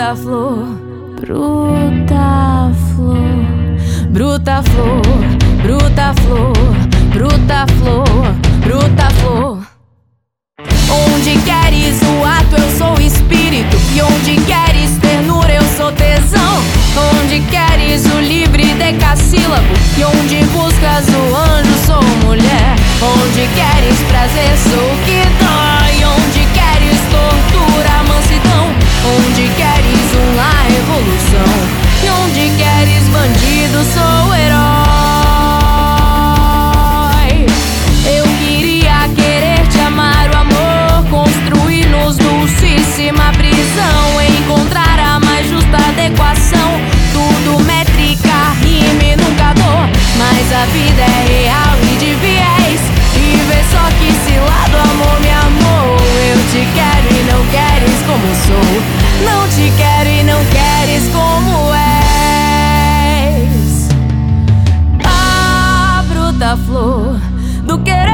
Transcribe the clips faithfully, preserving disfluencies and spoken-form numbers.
bruta flor, bruta flor, bruta flor, bruta flor, bruta flor, bruta flor. Onde queres o ato, eu sou espírito, e onde queres ternura, eu sou tesão. Onde queres o livre decassílabo, e onde buscas o anjo, sou mulher. Onde queres prazer, sou o que dói. Onde queres tortura, mansidão. Onde queres um lar, revolução. E onde queres bandido, sou herói. Eu queria querer te amar, o amor construir-nos dulcíssima prisão. Encontrar a mais justa adequação, tudo métrica, rime, nunca dor. Mas a vida é real e de viés, e vê só que esse lado amor me amou. Eu te quero e não queres como sou, não te quero e não queres como és. A bruta flor do querer,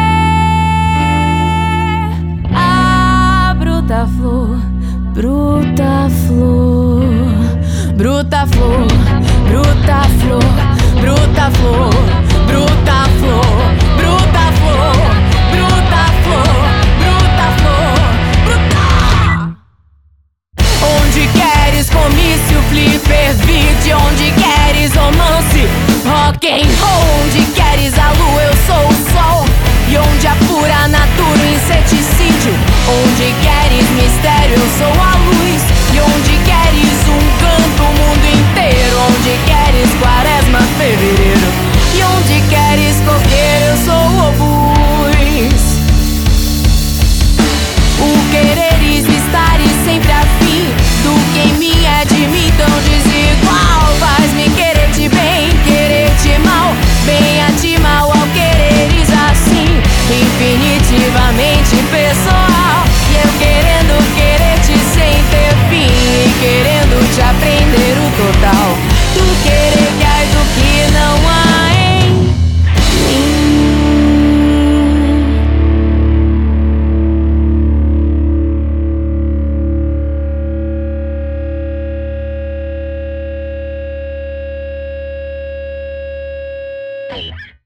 a bruta flor, bruta flor, bruta flor, bruta flor, bruta flor, bruta flor, bruta flor, bruta flor, bruta flor, bruta. Onde queres comício, flipper, vídeo, onde queres romance, rock and roll. Onde queres a lua, eu sou o sol, e onde a pura natura, o inseticídio. Onde queres mistério, eu sou a luz, e onde queres um canto, o mundo inteiro. Onde queres quaresma, fevereiro, e onde queres coqueiro, eu sou o obus. O quereres estar e sempre afim do que em mim é de mim tão desigual. Faz-me querer-te bem, querer-te mal, bem a ti, mal ao quereres assim, infinitivamente pessoal. E eu querendo querer-te sem ter fim, e querendo te aprender o total do querer que há e do que não há em mim. Hey.